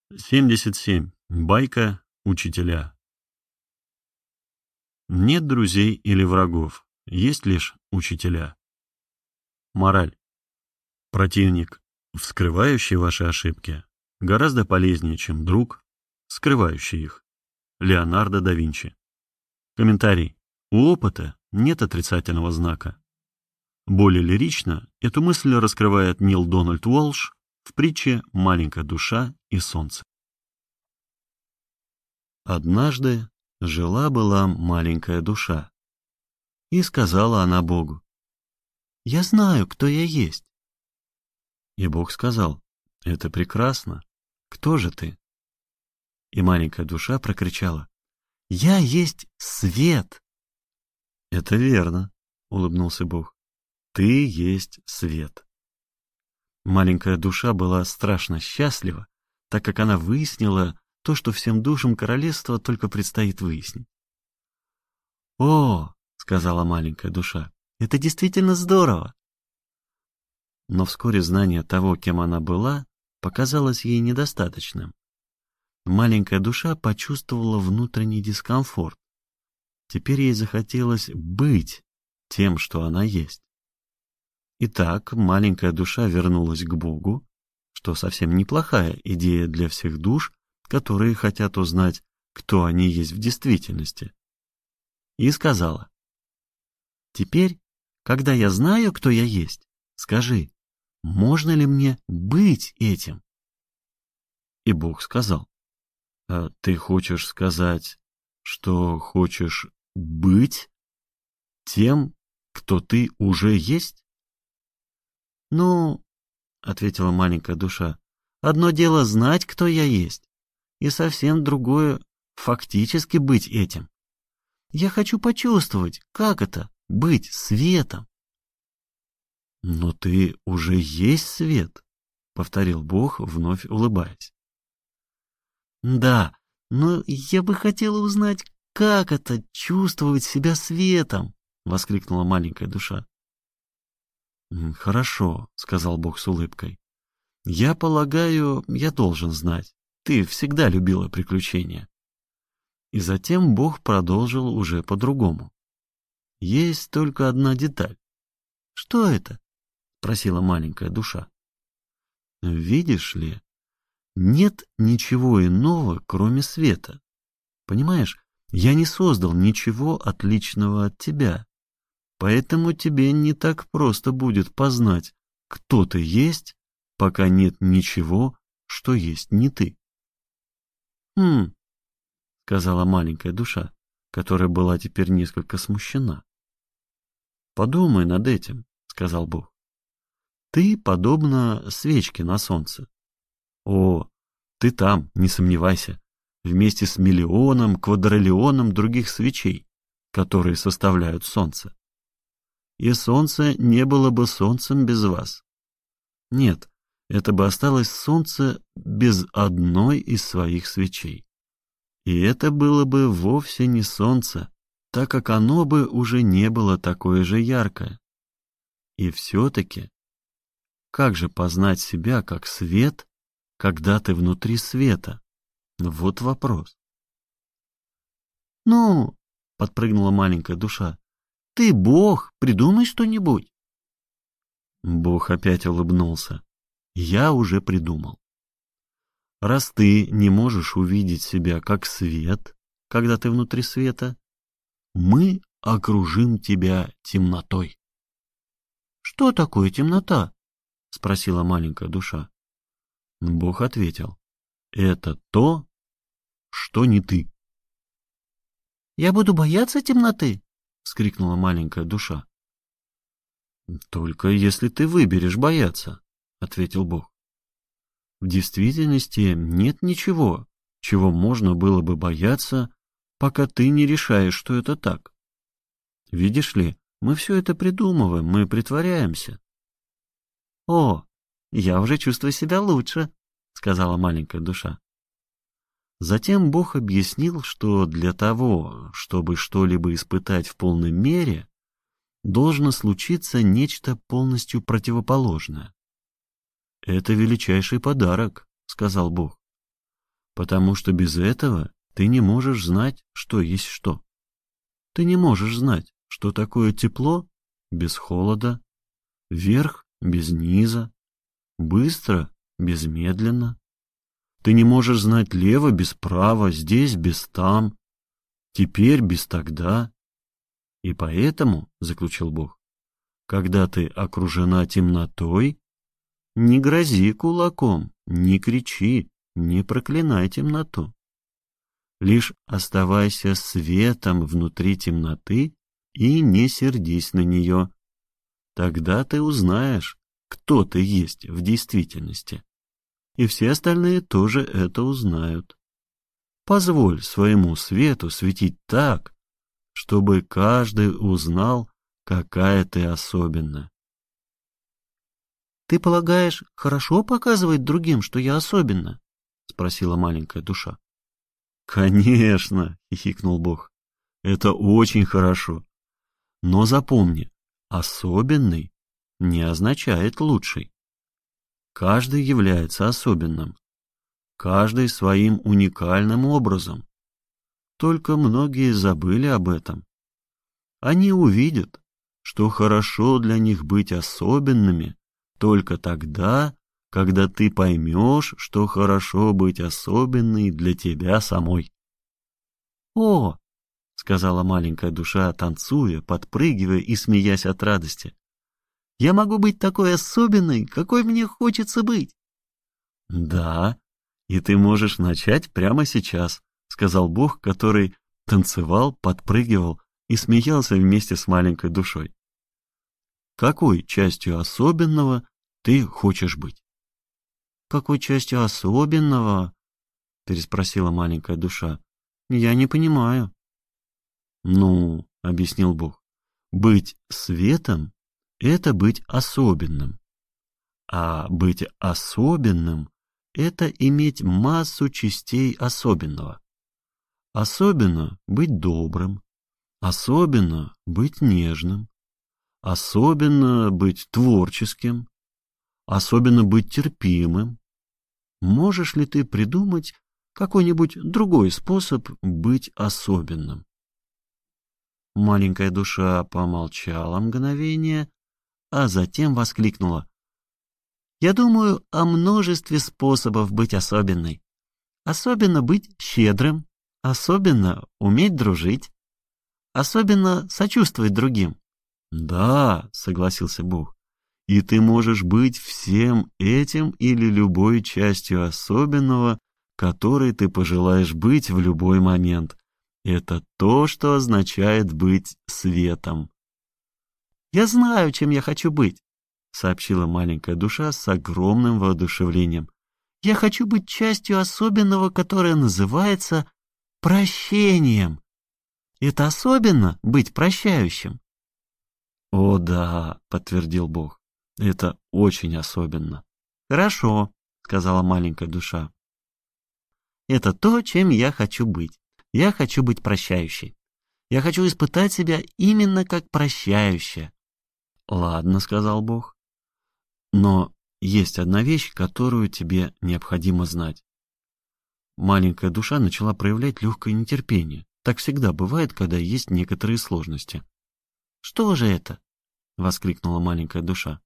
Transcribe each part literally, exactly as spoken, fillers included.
семьдесят семь. Байка учителя. Нет друзей или врагов, есть лишь учителя. Мораль. Противник, вскрывающий ваши ошибки, гораздо полезнее, чем друг, скрывающий их. Леонардо да Винчи. Комментарий. У опыта нет отрицательного знака. Более лирично эту мысль раскрывает Нил Дональд Уолш в притче «Маленькая душа и солнце». Однажды жила-была маленькая душа, и сказала она Богу: «Я знаю, кто я есть». И Бог сказал: «Это прекрасно. Кто же ты?» И маленькая душа прокричала: «Я есть свет». «Это верно», — улыбнулся Бог. «Ты есть свет». Маленькая душа была страшно счастлива, так как она выяснила то, что всем душам королевства только предстоит выяснить. «О, — сказала маленькая душа, — это действительно здорово!» Но вскоре знание того, кем она была, показалось ей недостаточным. Маленькая душа почувствовала внутренний дискомфорт. Теперь ей захотелось быть тем, что она есть. Итак, маленькая душа вернулась к Богу, что совсем неплохая идея для всех душ, которые хотят узнать, кто они есть в действительности. И сказала: «Теперь, когда я знаю, кто я есть, скажи, можно ли мне быть этим?» И Бог сказал: «А ты хочешь сказать, что хочешь быть тем, кто ты уже есть?» «Ну, — ответила маленькая душа, — одно дело знать, кто я есть, и совсем другое — фактически быть этим. Я хочу почувствовать, как это — быть светом». «Но ты уже есть свет», — повторил Бог, вновь улыбаясь. «Да, но я бы хотела узнать, как это — чувствовать себя светом», — воскликнула маленькая душа. «Хорошо», — сказал Бог с улыбкой. «Я полагаю, я должен знать. Ты всегда любила приключения». И затем Бог продолжил уже по-другому. «Есть только одна деталь». «Что это?» — спросила маленькая душа. «Видишь ли, нет ничего иного, кроме света. Понимаешь, я не создал ничего отличного от тебя. Поэтому тебе не так просто будет познать, кто ты есть, пока нет ничего, что есть не ты». «Хм», — сказала маленькая душа, которая была теперь несколько смущена. «Подумай над этим», — сказал Бог. «Ты подобна свечке на солнце. О, ты там, не сомневайся, вместе с миллионом, квадриллионом других свечей, которые составляют солнце. И солнце не было бы солнцем без вас. Нет, это бы осталось солнце без одной из своих свечей. И это было бы вовсе не солнце, так как оно бы уже не было такое же яркое. И все-таки, как же познать себя как свет, когда ты внутри света? Вот вопрос». «Ну, — подпрыгнула маленькая душа, — ты Бог, придумай что-нибудь». Бог опять улыбнулся. «Я уже придумал. Раз ты не можешь увидеть себя как свет, когда ты внутри света, мы окружим тебя темнотой». «Что такое темнота?» — спросила маленькая душа. Бог ответил: «Это то, что не ты». «Я буду бояться темноты?» — вскрикнула маленькая душа. «Только если ты выберешь бояться», — ответил Бог. «В действительности нет ничего, чего можно было бы бояться, пока ты не решаешь, что это так. Видишь ли, мы все это придумываем, мы притворяемся». «О, я уже чувствую себя лучше», — сказала маленькая душа. Затем Бог объяснил, что для того, чтобы что-либо испытать в полной мере, должно случиться нечто полностью противоположное. «Это величайший подарок», — сказал Бог. потому что без этого ты не можешь знать, что есть что. Ты не можешь знать, что такое тепло без холода, вверх без низа, быстро без медленно. Ты не можешь знать лево без права, здесь без там, теперь без тогда. И поэтому, — заключил Бог, — когда ты окружена темнотой, не грози кулаком, не кричи, не проклинай темноту. Лишь оставайся светом внутри темноты и не сердись на нее. Тогда ты узнаешь, кто ты есть в действительности. И все остальные тоже это узнают. Позволь своему свету светить так, чтобы каждый узнал, какая ты особенная. — Ты полагаешь, хорошо показывать другим, что я особенна? — спросила маленькая душа. — Конечно, — хихикнул Бог, — это очень хорошо. Но запомни, особенный не означает лучший. Каждый является особенным, каждый своим уникальным образом. Только многие забыли об этом. Они увидят, что хорошо для них быть особенными только тогда, когда ты поймешь, что хорошо быть особенной для тебя самой. «О!» — сказала маленькая душа, танцуя, подпрыгивая и смеясь от радости. «Я могу быть такой особенной, какой мне хочется быть!» «Да, и ты можешь начать прямо сейчас», — сказал Бог, который танцевал, подпрыгивал и смеялся вместе с маленькой душой. «Какой частью особенного ты хочешь быть?» «Какой частью особенного?» — переспросила маленькая душа. «Я не понимаю». «Ну, — объяснил Бог, — быть светом — это быть особенным. А быть особенным — это иметь массу частей особенного. Особенно быть добрым, особенно быть нежным, особенно быть творческим, особенно быть терпимым. Можешь ли ты придумать какой-нибудь другой способ быть особенным?» Маленькая душа помолчала мгновение, а затем воскликнула. «Я думаю о множестве способов быть особенной. Особенно быть щедрым, особенно уметь дружить, особенно сочувствовать другим». «Да, — согласился Бог, — и ты можешь быть всем этим или любой частью особенного, которой ты пожелаешь быть в любой момент. Это то, что означает быть светом». «Я знаю, чем я хочу быть», — сообщила маленькая душа с огромным воодушевлением. «Я хочу быть частью особенного, которое называется прощением. Это особенно быть прощающим». «О да», — подтвердил Бог, — «это очень особенно». «Хорошо», — сказала маленькая душа. «Это то, чем я хочу быть. Я хочу быть прощающей. Я хочу испытать себя именно как прощающая». «Ладно», — сказал Бог, — «но есть одна вещь, которую тебе необходимо знать». Маленькая душа начала проявлять легкое нетерпение. Так всегда бывает, когда есть некоторые сложности. «Что же это?» — воскликнула маленькая душа.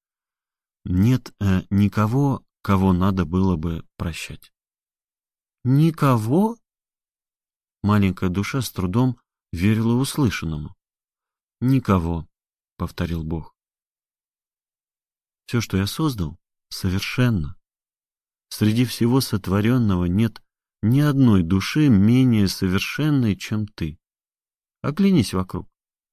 «Нет э, никого, кого надо было бы прощать». «Никого?» Маленькая душа с трудом верила услышанному. «Никого», — повторил Бог. «Все, что я создал, совершенно. Среди всего сотворенного нет ни одной души менее совершенной, чем ты. Оглянись вокруг».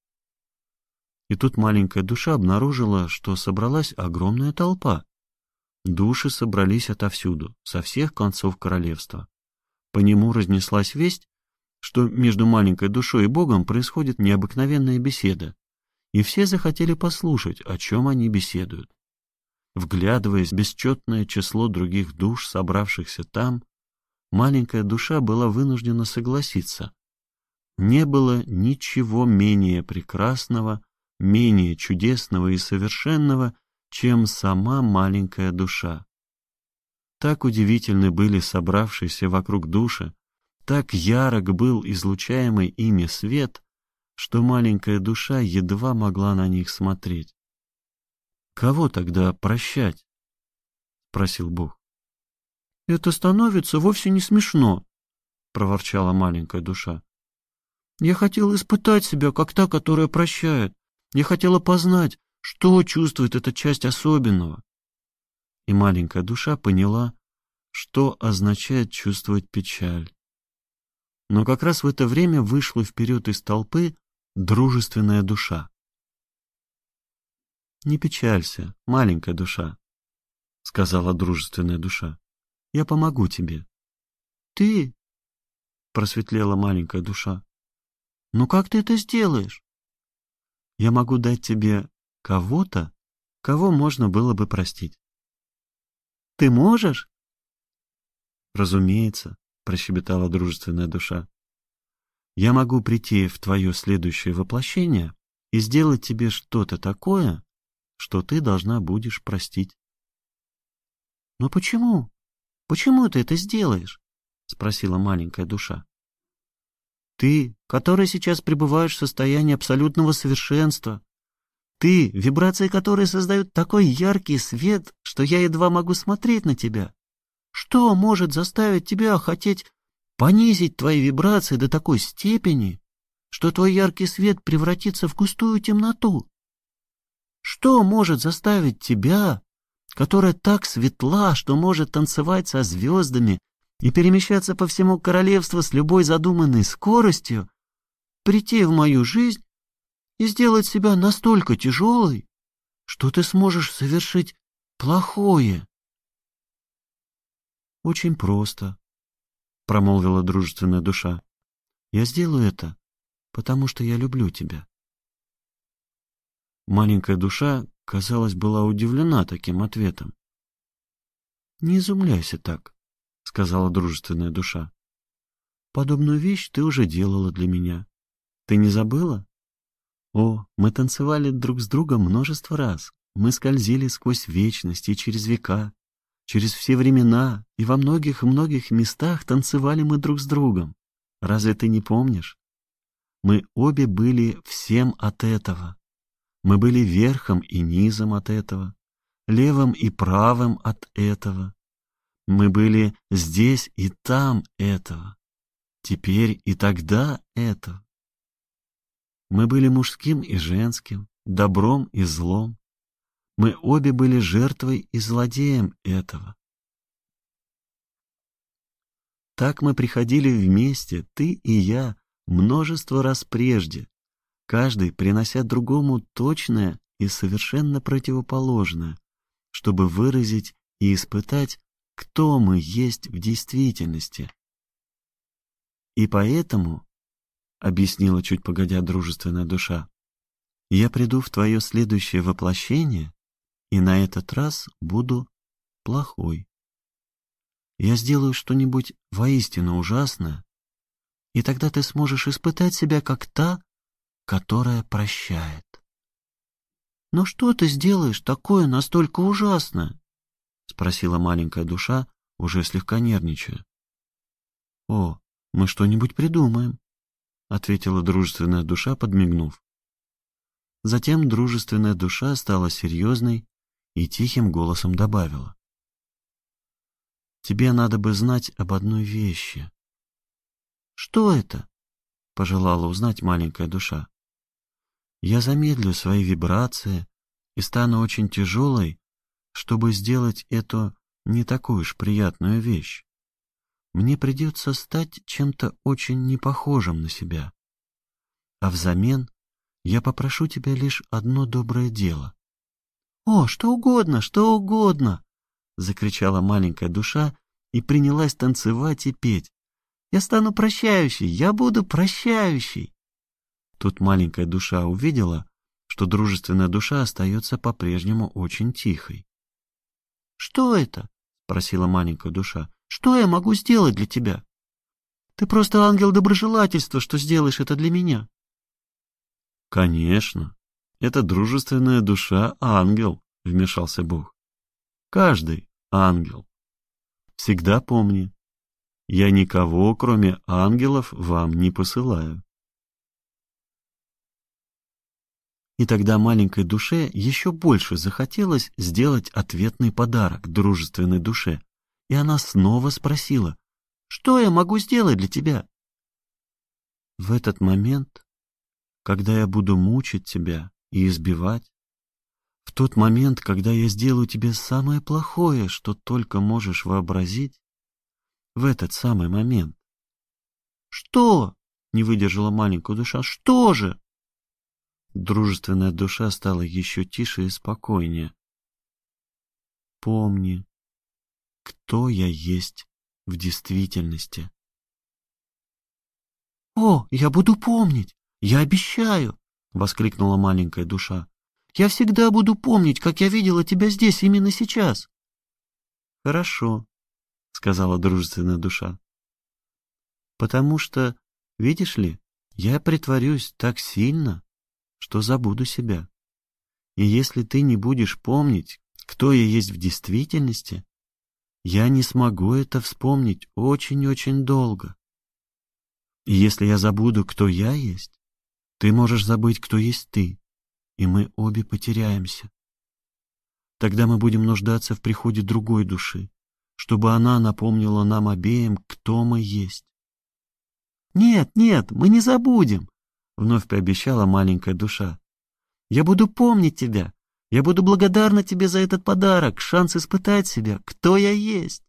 И тут маленькая душа обнаружила, что собралась огромная толпа. Души собрались отовсюду, со всех концов королевства. По нему разнеслась весть, что между маленькой душой и Богом происходит необыкновенная беседа, и все захотели послушать, о чем они беседуют. Вглядываясь в бесчетное число других душ, собравшихся там, маленькая душа была вынуждена согласиться. Не было ничего менее прекрасного, менее чудесного и совершенного, чем сама маленькая душа. Так удивительны были собравшиеся вокруг души, так ярок был излучаемый ими свет, что маленькая душа едва могла на них смотреть. «Кого тогда прощать?» — спросил Бог. «Это становится вовсе не смешно», — проворчала маленькая душа. «Я хотела испытать себя, как та, которая прощает. Я хотела познать, что чувствует эта часть особенного». И маленькая душа поняла, что означает чувствовать печаль. Но как раз в это время вышла вперед из толпы дружественная душа. «Не печалься, маленькая душа», — сказала дружественная душа. «Я помогу тебе». «Ты?» — просветлела маленькая душа. «Ну как ты это сделаешь?» «Я могу дать тебе кого-то, кого можно было бы простить». «Ты можешь?» «Разумеется», — прощебетала дружественная душа. «Я могу прийти в твое следующее воплощение и сделать тебе что-то такое, что ты должна будешь простить». «Но почему? Почему ты это сделаешь?» — спросила маленькая душа. «Ты, которая сейчас пребываешь в состоянии абсолютного совершенства, ты, вибрации которой создают такой яркий свет, что я едва могу смотреть на тебя. Что может заставить тебя хотеть понизить твои вибрации до такой степени, что твой яркий свет превратится в густую темноту? Что может заставить тебя, которая так светла, что может танцевать со звездами и перемещаться по всему королевству с любой задуманной скоростью, прийти в мою жизнь и сделать себя настолько тяжелой, что ты сможешь совершить плохое?» «Очень просто», — промолвила дружественная душа. «Я сделаю это, потому что я люблю тебя». Маленькая душа, казалось, была удивлена таким ответом. «Не изумляйся так», — сказала дружественная душа. «Подобную вещь ты уже делала для меня. Ты не забыла? О, мы танцевали друг с другом множество раз. Мы скользили сквозь вечность и через века, через все времена, и во многих-многих местах танцевали мы друг с другом. Разве ты не помнишь? Мы обе были всем от этого. Мы были верхом и низом от этого, левым и правым от этого. Мы были здесь и там этого, теперь и тогда этого. Мы были мужским и женским, добром и злом. Мы обе были жертвой и злодеем этого. Так мы приходили вместе, ты и я, множество раз прежде, каждый принося другому точное и совершенно противоположное, чтобы выразить и испытать, кто мы есть в действительности. И поэтому, — объяснила чуть погодя дружественная душа, — я приду в твое следующее воплощение и на этот раз буду плохой. Я сделаю что-нибудь воистину ужасное, и тогда ты сможешь испытать себя как та, которая прощает. «Но что ты сделаешь такое настолько ужасное?» — спросила маленькая душа, уже слегка нервничая. «О, мы что-нибудь придумаем», — ответила дружественная душа, подмигнув. Затем дружественная душа стала серьезной и тихим голосом добавила: «Тебе надо бы знать об одной вещи». «Что это?» — пожелала узнать маленькая душа. «Я замедлю свои вибрации и стану очень тяжелой, чтобы сделать эту не такую уж приятную вещь. Мне придется стать чем-то очень непохожим на себя. А взамен я попрошу тебя лишь одно доброе дело». «О, что угодно, что угодно!» — закричала маленькая душа и принялась танцевать и петь. «Я стану прощающей, я буду прощающей!» Тут маленькая душа увидела, что дружественная душа остается по-прежнему очень тихой. «Что это?» — спросила маленькая душа. «Что я могу сделать для тебя? Ты просто ангел доброжелательства, что сделаешь это для меня». «Конечно, это дружественная душа ангел», — вмешался Бог. «Каждый ангел. Всегда помни, я никого, кроме ангелов, вам не посылаю. И тогда маленькой душе еще больше захотелось сделать ответный подарок дружественной душе, и она снова спросила: «Что я могу сделать для тебя?» «В этот момент, когда я буду мучить тебя и избивать, в тот момент, когда я сделаю тебе самое плохое, что только можешь вообразить, в этот самый момент». «Что?» — не выдержала маленькая душа. «Что же?» Дружественная душа стала еще тише и спокойнее. «Помни, кто я есть в действительности». «О, я буду помнить! Я обещаю!» — воскликнула маленькая душа. «Я всегда буду помнить, как я видела тебя здесь именно сейчас». «Хорошо», — сказала дружественная душа. «Потому что, видишь ли, я притворюсь так сильно, что забуду себя. И если ты не будешь помнить, кто я есть в действительности, я не смогу это вспомнить очень-очень долго. И если я забуду, кто я есть, ты можешь забыть, кто есть ты, и мы обе потеряемся. Тогда мы будем нуждаться в приходе другой души, чтобы она напомнила нам обеим, кто мы есть». «Нет, нет, мы не забудем», — вновь пообещала маленькая душа. «Я буду помнить тебя. Я буду благодарна тебе за этот подарок, шанс испытать себя, кто я есть».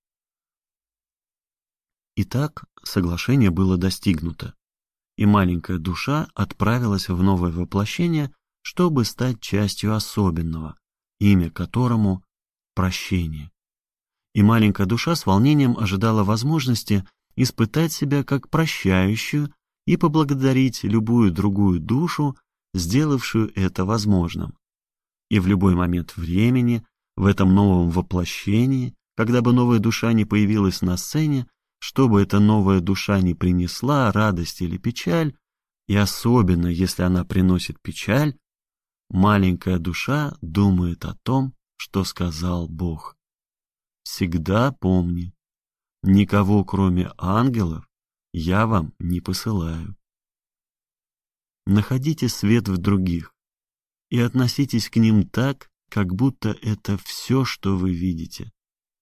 Итак, соглашение было достигнуто, и маленькая душа отправилась в новое воплощение, чтобы стать частью особенного, имя которому — прощение. И маленькая душа с волнением ожидала возможности испытать себя как прощающую и поблагодарить любую другую душу, сделавшую это возможным. И в любой момент времени, в этом новом воплощении, когда бы новая душа не появилась на сцене, чтобы эта новая душа не принесла радость или печаль, и особенно если она приносит печаль, маленькая душа думает о том, что сказал Бог. Всегда помни, никого, кроме ангелов, я вам не посылаю. Находите свет в других и относитесь к ним так, как будто это все, что вы видите.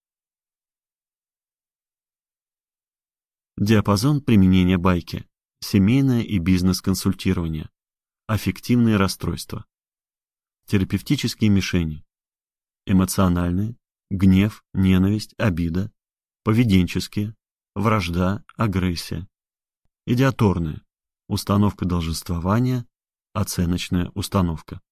Диапазон применения байки. Семейное и бизнес-консультирование. Аффективные расстройства. Терапевтические мишени. Эмоциональные. Гнев, ненависть, обида. Поведенческие. Вражда, агрессия. Идиаторные. Установка долженствования. Оценочная установка.